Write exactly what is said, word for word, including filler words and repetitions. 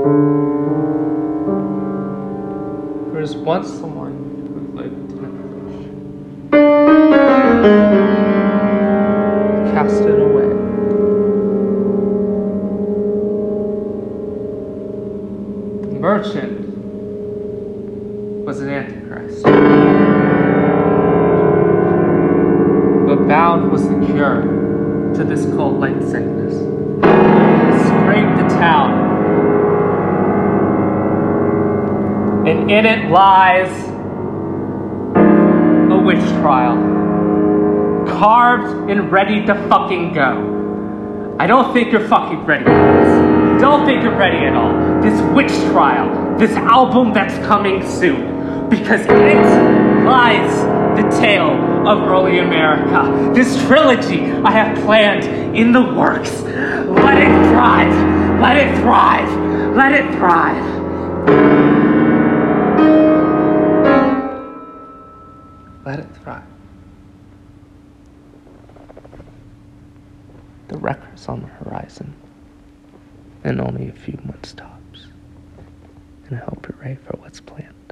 There was once someone who lived in a village. He cast it away. The merchant was an antichrist. But bound was the cure to this cult-like sickness. He scraped the town, and in it lies a witch trial, carved and ready to fucking go. I don't think you're fucking ready for this. I don't think you're ready at all. This witch trial, this album that's coming soon, because in it lies the tale of early America. This trilogy I have planned in the works. Let it thrive. Let it thrive. Let it thrive. Let it thrive. The wrecker's on the horizon, and only a few months tops. And I hope you're ready for what's planned.